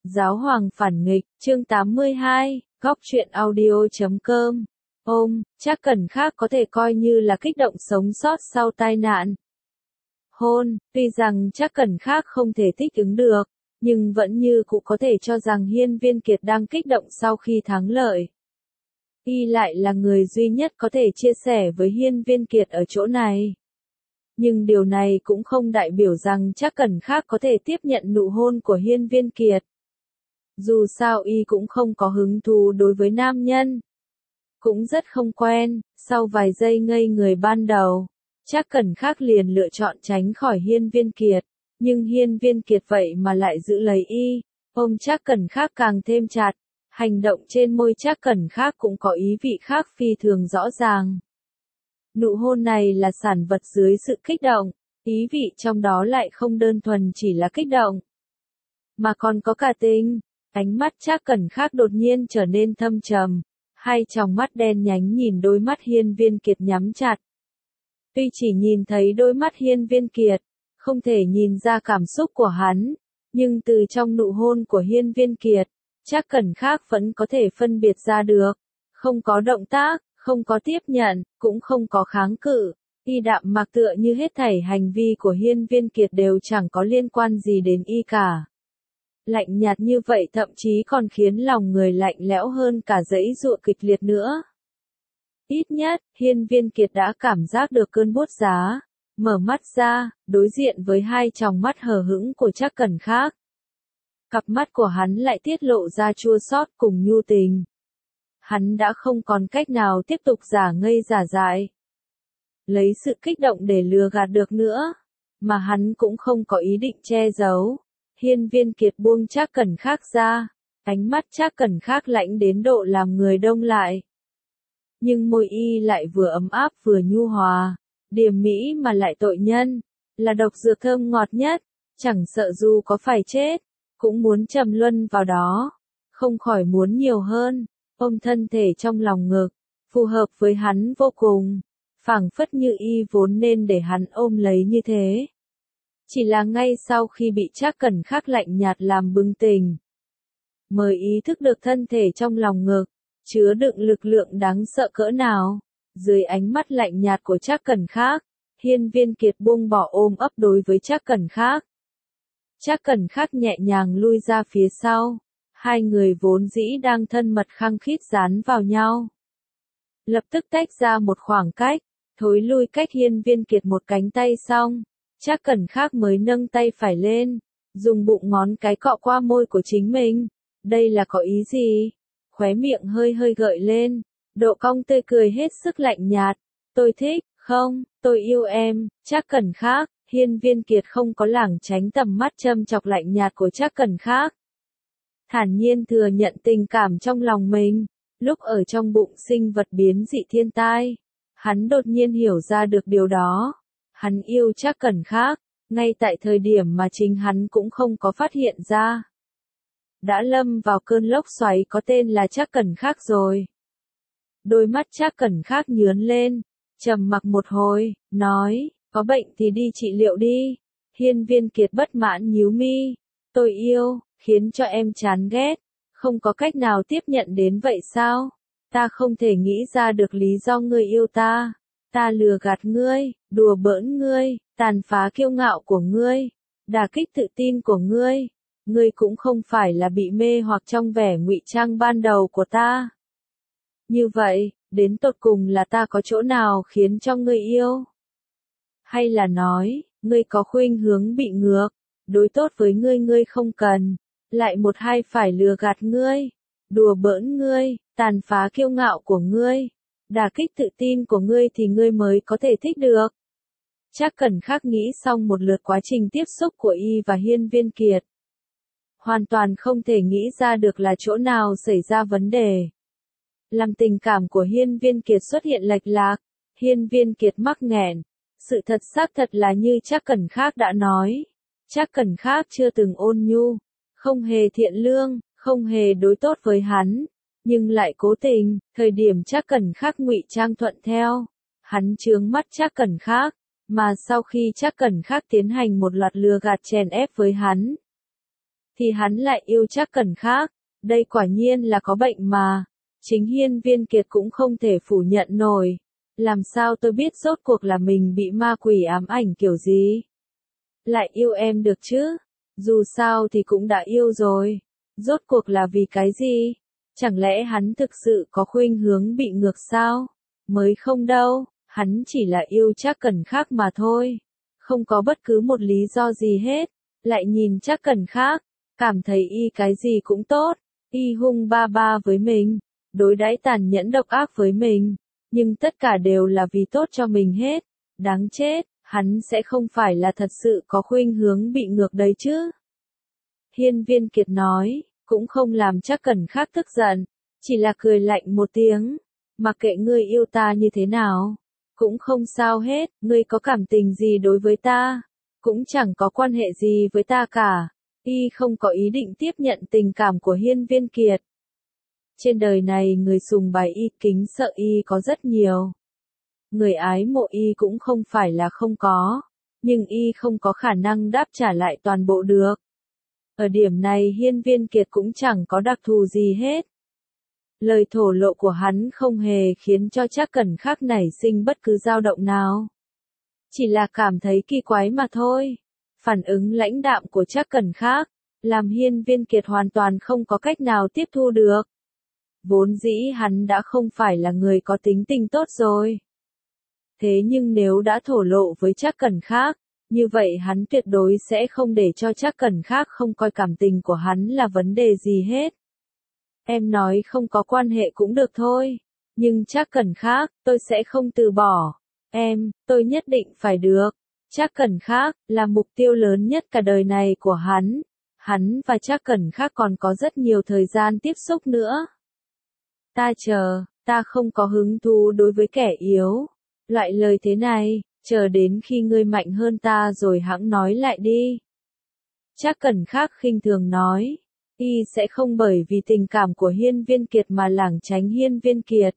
Giáo hoàng phản nghịch, chương 82, góc truyện audio.com. Chắc Cẩn Khác có thể coi như là kích động sống sót sau tai nạn hôn, tuy rằng Chắc Cẩn Khác không thể thích ứng được, nhưng vẫn như cụ có thể cho rằng Hiên Viên Kiệt đang kích động sau khi thắng lợi. Y lại là người duy nhất có thể chia sẻ với Hiên Viên Kiệt ở chỗ này. Nhưng điều này cũng không đại biểu rằng Chắc Cẩn Khác có thể tiếp nhận nụ hôn của Hiên Viên Kiệt. Dù sao y cũng không có hứng thú đối với nam nhân. Cũng rất không quen, sau vài giây ngây người ban đầu, Chắc Cẩn Khác liền lựa chọn tránh khỏi Hiên Viên Kiệt. Nhưng Hiên Viên Kiệt vậy mà lại giữ lấy y, ôm Chắc Cẩn Khác càng thêm chặt. Hành động trên môi Chắc Cẩn Khác cũng có ý vị khác phi thường rõ ràng. Nụ hôn này là sản vật dưới sự kích động, ý vị trong đó lại không đơn thuần chỉ là kích động, mà còn có cả tình. Ánh mắt Chắc Cẩn Khác đột nhiên trở nên thâm trầm, hai tròng mắt đen nhánh nhìn đôi mắt Hiên Viên Kiệt nhắm chặt. Tuy chỉ nhìn thấy đôi mắt Hiên Viên Kiệt, không thể nhìn ra cảm xúc của hắn, nhưng từ trong nụ hôn của Hiên Viên Kiệt, Chắc Cẩn Khác vẫn có thể phân biệt ra được. Không có động tác, không có tiếp nhận, cũng không có kháng cự. Y đạm mạc tựa như hết thảy hành vi của Hiên Viên Kiệt đều chẳng có liên quan gì đến y cả. Lạnh nhạt như vậy thậm chí còn khiến lòng người lạnh lẽo hơn cả giãy giụa kịch liệt nữa. Ít nhất, Hiên Viên Kiệt đã cảm giác được cơn buốt giá, mở mắt ra, đối diện với hai tròng mắt hờ hững của Chắc Cẩn Khác. Cặp mắt của hắn lại tiết lộ ra chua xót cùng nhu tình. Hắn đã không còn cách nào tiếp tục giả ngây giả dại, lấy sự kích động để lừa gạt được nữa, mà hắn cũng không có ý định che giấu. Hiên Viên Kiệt buông Chắc Cẩn Khác ra, ánh mắt Chắc Cẩn Khác lạnh đến độ làm người đông lại. Nhưng môi y lại vừa ấm áp vừa nhu hòa, điềm mỹ mà lại tội nhân, là độc dược thơm ngọt nhất, chẳng sợ dù có phải chết, cũng muốn trầm luân vào đó, không khỏi muốn nhiều hơn, ôm thân thể trong lòng ngực, phù hợp với hắn vô cùng, phảng phất như y vốn nên để hắn ôm lấy như thế. Chỉ là ngay sau khi bị Chắc Cẩn Khác lạnh nhạt làm bừng tỉnh, mới ý thức được thân thể trong lòng ngực chứa đựng lực lượng đáng sợ cỡ nào. Dưới ánh mắt lạnh nhạt của Chắc Cẩn Khác, Hiên Viên Kiệt buông bỏ ôm ấp đối với Chắc Cẩn Khác. Chắc Cẩn Khác nhẹ nhàng lui ra phía sau, hai người vốn dĩ đang thân mật khăng khít dán vào nhau, lập tức tách ra một khoảng cách, thối lui cách Hiên Viên Kiệt một cánh tay xong, Chắc Cẩn Khác mới nâng tay phải lên, dùng bụng ngón cái cọ qua môi của chính mình. Đây là có ý gì? Khóe miệng hơi hơi gợi lên, độ cong tươi cười hết sức lạnh nhạt. Tôi thích, không, tôi yêu em. Chắc Cẩn Khác. Hiên Viên Kiệt không có lảng tránh tầm mắt châm chọc lạnh nhạt của Chắc Cẩn Khác. Thản nhiên thừa nhận tình cảm trong lòng mình. Lúc ở trong bụng sinh vật biến dị thiên tai, hắn đột nhiên hiểu ra được điều đó. Hắn yêu Chắc Cẩn Khác, ngay tại thời điểm mà chính hắn cũng không có phát hiện ra. Đã lâm vào cơn lốc xoáy có tên là Chắc Cẩn Khác rồi. Đôi mắt Chắc Cẩn Khác nhướn lên, trầm mặc một hồi, nói, có bệnh thì đi trị liệu đi. Hiên Viên Kiệt bất mãn nhíu mi, tôi yêu, khiến cho em chán ghét, không có cách nào tiếp nhận đến vậy sao? Ta không thể nghĩ ra được lý do ngươi yêu ta. Ta lừa gạt ngươi, đùa bỡn ngươi, tàn phá kiêu ngạo của ngươi, đả kích tự tin của ngươi. Ngươi cũng không phải là bị mê hoặc trong vẻ ngụy trang ban đầu của ta. Như vậy, đến tột cùng là ta có chỗ nào khiến cho ngươi yêu? Hay là nói, ngươi có khuynh hướng bị ngược, đối tốt với ngươi ngươi không cần, lại một hai phải lừa gạt ngươi, đùa bỡn ngươi, tàn phá kiêu ngạo của ngươi, đả kích tự tin của ngươi thì ngươi mới có thể thích được. Chắc Cẩn Khác nghĩ xong một lượt quá trình tiếp xúc của y và Hiên Viên Kiệt. Hoàn toàn không thể nghĩ ra được là chỗ nào xảy ra vấn đề. Làm tình cảm của Hiên Viên Kiệt xuất hiện lệch lạc, Hiên Viên Kiệt mắc nghẹn. Sự thật xác thật là như Chắc Cẩn Khác đã nói. Chắc Cẩn Khác chưa từng ôn nhu, không hề thiện lương, không hề đối tốt với hắn, nhưng lại cố tình. Thời điểm Chắc Cẩn Khác ngụy trang thuận theo, hắn chướng mắt Chắc Cẩn Khác, mà sau khi Chắc Cẩn Khác tiến hành một loạt lừa gạt chèn ép với hắn, thì hắn lại yêu Trác Cẩn khác. Đây quả nhiên là có bệnh mà. Chính Hiên Viên Kiệt cũng không thể phủ nhận nổi. Làm sao tôi biết rốt cuộc là mình bị ma quỷ ám ảnh kiểu gì? Lại yêu em được chứ? Dù sao thì cũng đã yêu rồi. Rốt cuộc là vì cái gì? Chẳng lẽ hắn thực sự có khuynh hướng bị ngược sao? Mới không đâu, hắn chỉ là yêu Trác Cẩn khác mà thôi. Không có bất cứ một lý do gì hết. Lại nhìn Trác Cẩn khác, cảm thấy y cái gì cũng tốt. Y hung ba ba với mình, đối đãi tàn nhẫn độc ác với mình. Nhưng tất cả đều là vì tốt cho mình hết. Đáng chết, hắn sẽ không phải là thật sự có khuynh hướng bị ngược đấy chứ. Hiên Viên Kiệt nói, cũng không làm Trác Cẩn khác tức giận, chỉ là cười lạnh một tiếng. Mặc kệ ngươi yêu ta như thế nào, cũng không sao hết, ngươi có cảm tình gì đối với ta, cũng chẳng có quan hệ gì với ta cả. Y không có ý định tiếp nhận tình cảm của Hiên Viên Kiệt. Trên đời này người sùng bái y, kính sợ y có rất nhiều. Người ái mộ y cũng không phải là không có, nhưng y không có khả năng đáp trả lại toàn bộ được. Ở điểm này Hiên Viên Kiệt cũng chẳng có đặc thù gì hết. Lời thổ lộ của hắn không hề khiến cho Trác Cẩn khác nảy sinh bất cứ dao động nào. Chỉ là cảm thấy kỳ quái mà thôi. Phản ứng lãnh đạm của Trác Cẩn khác, làm Hiên Viên Kiệt hoàn toàn không có cách nào tiếp thu được. Vốn dĩ hắn đã không phải là người có tính tình tốt rồi. Thế nhưng nếu đã thổ lộ với Trác Cẩn khác, như vậy hắn tuyệt đối sẽ không để cho Trác Cẩn khác không coi cảm tình của hắn là vấn đề gì hết. Em nói không có quan hệ cũng được thôi, nhưng Trác Cẩn khác, tôi sẽ không từ bỏ. Em, tôi nhất định phải được. Trác Cẩn khác là mục tiêu lớn nhất cả đời này của hắn. Hắn và Trác Cẩn khác còn có rất nhiều thời gian tiếp xúc nữa. Ta chờ, ta không có hứng thú đối với kẻ yếu. Loại lời thế này, chờ đến khi ngươi mạnh hơn ta rồi hẵng nói lại đi. Trác Cẩn khác khinh thường nói, y sẽ không bởi vì tình cảm của Hiên Viên Kiệt mà lảng tránh Hiên Viên Kiệt.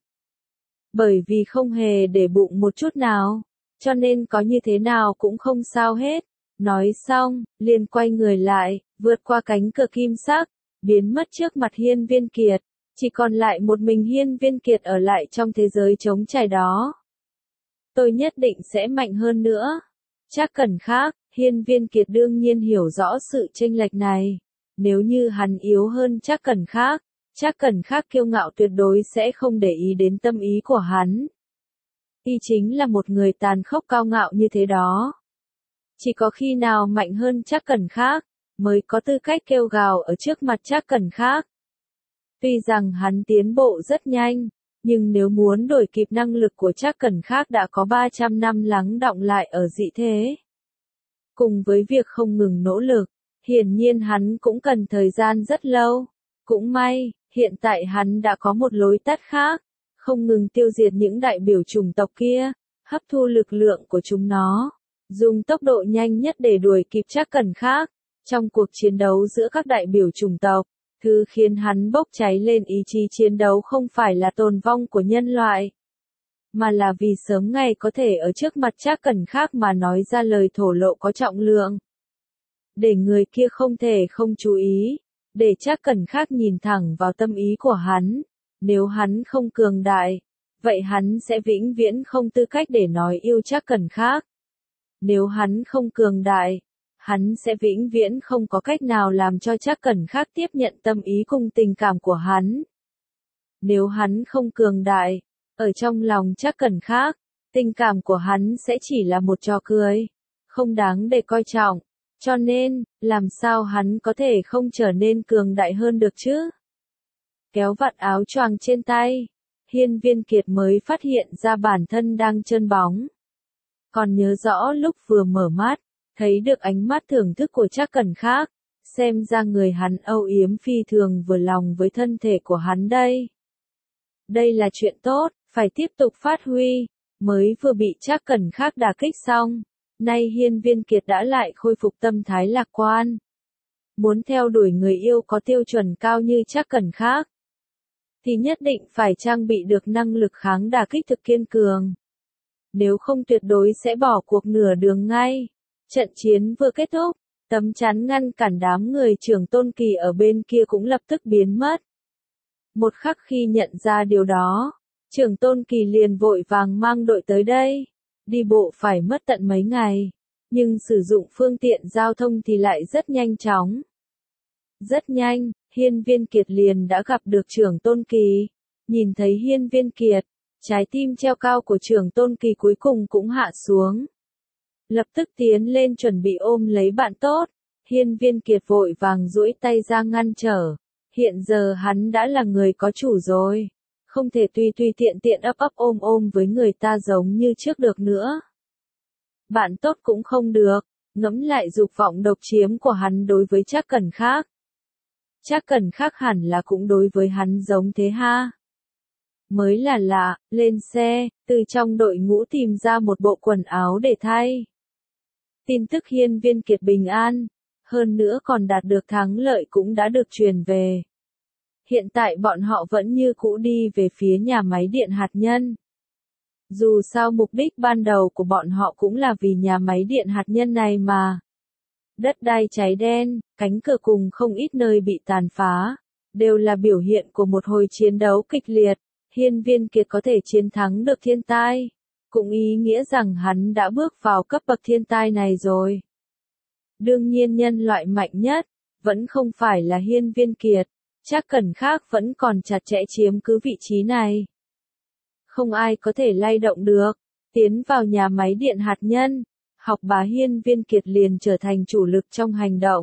Bởi vì không hề để bụng một chút nào, cho nên có như thế nào cũng không sao hết. Nói xong, liền quay người lại, vượt qua cánh cửa kim sắc, biến mất trước mặt Hiên Viên Kiệt. Chỉ còn lại một mình Hiên Viên Kiệt ở lại trong thế giới trống trải đó. Tôi nhất định sẽ mạnh hơn nữa. Trác Cẩn khác, Hiên Viên Kiệt đương nhiên hiểu rõ sự chênh lệch này. Nếu như hắn yếu hơn Trác Cẩn khác, Trác Cẩn khác kiêu ngạo tuyệt đối sẽ không để ý đến tâm ý của hắn. Y chính là một người tàn khốc cao ngạo như thế đó. Chỉ có khi nào mạnh hơn Trác Cẩn khác, mới có tư cách kêu gào ở trước mặt Trác Cẩn khác. Tuy rằng hắn tiến bộ rất nhanh, nhưng nếu muốn đổi kịp năng lực của Trác Cẩn khác đã có 300 năm lắng đọng lại ở dị thế. Cùng với việc không ngừng nỗ lực, hiển nhiên hắn cũng cần thời gian rất lâu. Cũng may, hiện tại hắn đã có một lối tắt khác, không ngừng tiêu diệt những đại biểu chủng tộc kia, hấp thu lực lượng của chúng nó, dùng tốc độ nhanh nhất để đuổi kịp Trác Cẩn khác. Trong cuộc chiến đấu giữa các đại biểu chủng tộc, thứ khiến hắn bốc cháy lên ý chí chiến đấu không phải là tồn vong của nhân loại, mà là vì sớm ngày có thể ở trước mặt Trác Cẩn khác mà nói ra lời thổ lộ có trọng lượng. Để người kia không thể không chú ý, để Trác Cẩn khác nhìn thẳng vào tâm ý của hắn. Nếu hắn không cường đại, vậy hắn sẽ vĩnh viễn không tư cách để nói yêu Trác Cẩn khác. Nếu hắn không cường đại, hắn sẽ vĩnh viễn không có cách nào làm cho Trác Cẩn khác tiếp nhận tâm ý cùng tình cảm của hắn. Nếu hắn không cường đại, ở trong lòng Trác Cẩn khác, tình cảm của hắn sẽ chỉ là một trò cười, không đáng để coi trọng. Cho nên, làm sao hắn có thể không trở nên cường đại hơn được chứ? Kéo vạt áo choàng trên tay, Hiên Viên Kiệt mới phát hiện ra bản thân đang trơn bóng. Còn nhớ rõ lúc vừa mở mắt, thấy được ánh mắt thưởng thức của Trác Cẩn khác, xem ra người hắn âu yếm phi thường vừa lòng với thân thể của hắn đây. Đây là chuyện tốt, phải tiếp tục phát huy, mới vừa bị Trác Cẩn khác đả kích xong, nay Hiên Viên Kiệt đã lại khôi phục tâm thái lạc quan. Muốn theo đuổi người yêu có tiêu chuẩn cao như Trác Cẩn khác, thì nhất định phải trang bị được năng lực kháng đả kích thực kiên cường. Nếu không tuyệt đối sẽ bỏ cuộc nửa đường ngay. Trận chiến vừa kết thúc, Tấm chắn ngăn cản đám người Trưởng Tôn Kỳ ở bên kia cũng lập tức biến mất. Một khắc khi nhận ra điều đó, Trưởng Tôn Kỳ liền vội vàng mang đội tới đây. Đi bộ phải mất tận mấy ngày, nhưng sử dụng phương tiện giao thông thì lại rất nhanh chóng. Rất nhanh, Hiên Viên Kiệt liền đã gặp được Trưởng Tôn Kỳ. Nhìn thấy Hiên Viên Kiệt, trái tim treo cao của Trưởng Tôn Kỳ cuối cùng cũng hạ xuống. Lập tức tiến lên chuẩn bị ôm lấy bạn tốt. Hiên Viên Kiệt vội vàng duỗi tay ra ngăn trở. Hiện giờ hắn đã là người có chủ rồi. Không thể tùy tùy tiện tiện ấp ấp ôm ôm với người ta giống như trước được nữa. Bạn tốt cũng không được. Ngẫm lại dục vọng độc chiếm của hắn đối với Trác Cẩn khác. Trác Cẩn khác hẳn là cũng đối với hắn giống thế ha. Mới là lạ, lên xe, từ trong đội ngũ tìm ra một bộ quần áo để thay. Tin tức Hiên Viên Kiệt bình an, hơn nữa còn đạt được thắng lợi cũng đã được truyền về. Hiện tại bọn họ vẫn như cũ đi về phía nhà máy điện hạt nhân. Dù sao mục đích ban đầu của bọn họ cũng là vì nhà máy điện hạt nhân này mà. Đất đai cháy đen, cánh cửa cùng không ít nơi bị tàn phá, đều là biểu hiện của một hồi chiến đấu kịch liệt. Hiên Viên Kiệt có thể chiến thắng được thiên tai, cũng ý nghĩa rằng hắn đã bước vào cấp bậc thiên tai này rồi. Đương nhiên nhân loại mạnh nhất, vẫn không phải là Hiên Viên Kiệt, Trác Cẩn khác vẫn còn chặt chẽ chiếm cứ vị trí này. Không ai có thể lay động được, tiến vào nhà máy điện hạt nhân, học bá Hiên Viên Kiệt liền trở thành chủ lực trong hành động.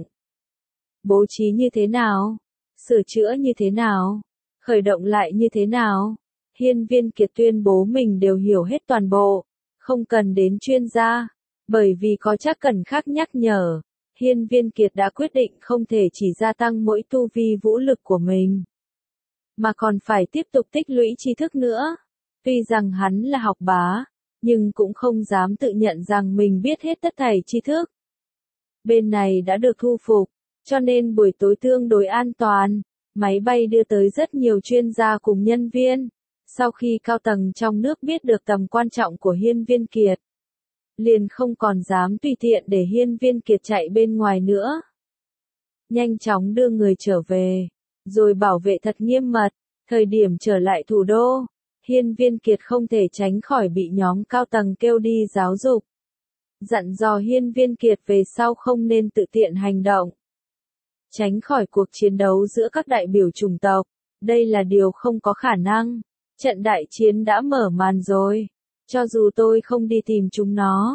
Bố trí như thế nào? Sửa chữa như thế nào? Khởi động lại như thế nào? Hiên Viên Kiệt tuyên bố mình đều hiểu hết toàn bộ, không cần đến chuyên gia, bởi vì có Trác Cẩn khác nhắc nhở. Hiên Viên Kiệt đã quyết định không thể chỉ gia tăng mỗi tu vi vũ lực của mình, mà còn phải tiếp tục tích lũy tri thức nữa. Tuy rằng hắn là học bá, nhưng cũng không dám tự nhận rằng mình biết hết tất thảy tri thức. Bên này đã được thu phục, cho nên buổi tối tương đối an toàn, máy bay đưa tới rất nhiều chuyên gia cùng nhân viên. Sau khi cao tầng trong nước biết được tầm quan trọng của Hiên Viên Kiệt, liền không còn dám tùy tiện để Hiên Viên Kiệt chạy bên ngoài nữa. Nhanh chóng đưa người trở về, rồi bảo vệ thật nghiêm mật. Thời điểm trở lại thủ đô, Hiên Viên Kiệt không thể tránh khỏi bị nhóm cao tầng kêu đi giáo dục. Dặn dò Hiên Viên Kiệt về sau không nên tự tiện hành động, tránh khỏi cuộc chiến đấu giữa các đại biểu chủng tộc. Đây là điều không có khả năng. Trận đại chiến đã mở màn rồi. Cho dù tôi không đi tìm chúng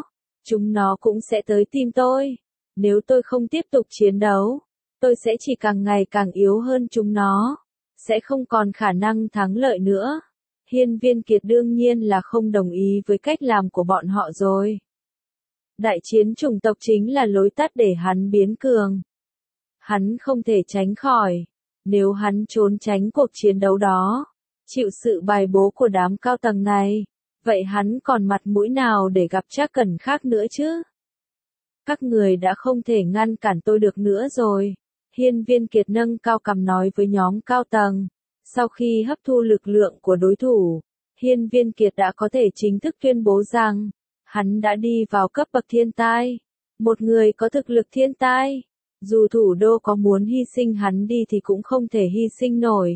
nó cũng sẽ tới tìm tôi. Nếu tôi không tiếp tục chiến đấu, tôi sẽ chỉ càng ngày càng yếu hơn chúng nó, sẽ không còn khả năng thắng lợi nữa. Hiên Viên Kiệt đương nhiên là không đồng ý với cách làm của bọn họ rồi. Đại chiến chủng tộc chính là lối tắt để hắn biến cường. Hắn không thể tránh khỏi. Nếu hắn trốn tránh cuộc chiến đấu đó, chịu sự bài bố của đám cao tầng này, vậy hắn còn mặt mũi nào để gặp Trác Cẩn khác nữa chứ? Các người đã không thể ngăn cản tôi được nữa rồi. Hiên Viên Kiệt nâng cao cằm nói với nhóm cao tầng. Sau khi hấp thu lực lượng của đối thủ, Hiên Viên Kiệt đã có thể chính thức tuyên bố rằng, hắn đã đi vào cấp bậc thiên tai. Một người có thực lực thiên tai, dù thủ đô có muốn hy sinh hắn đi thì cũng không thể hy sinh nổi.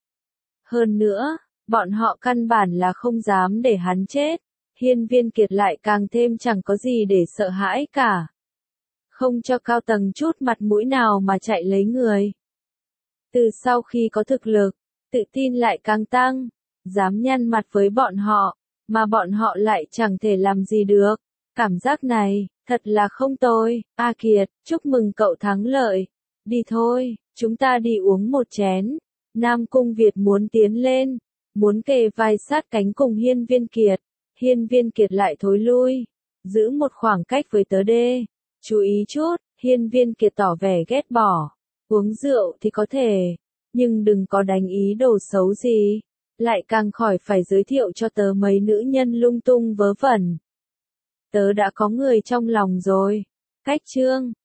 Hơn nữa, bọn họ căn bản là không dám để hắn chết. Hiên Viên Kiệt lại càng thêm chẳng có gì để sợ hãi cả. Không cho cao tầng chút mặt mũi nào mà chạy lấy người. Từ sau khi có thực lực, tự tin lại càng tăng, dám nhăn mặt với bọn họ, mà bọn họ lại chẳng thể làm gì được. Cảm giác này, thật là không tồi. A Kiệt, chúc mừng cậu thắng lợi. Đi thôi, chúng ta đi uống một chén. Nam Cung Việt muốn tiến lên, muốn kề vai sát cánh cùng Hiên Viên Kiệt. Hiên Viên Kiệt lại thối lui, giữ một khoảng cách với tớ đê. Chú ý chút, Hiên Viên Kiệt tỏ vẻ ghét bỏ. Uống rượu thì có thể, nhưng đừng có đánh ý đồ xấu gì. Lại càng khỏi phải giới thiệu cho tớ mấy nữ nhân lung tung vớ vẩn. Tớ đã có người trong lòng rồi. Cách chương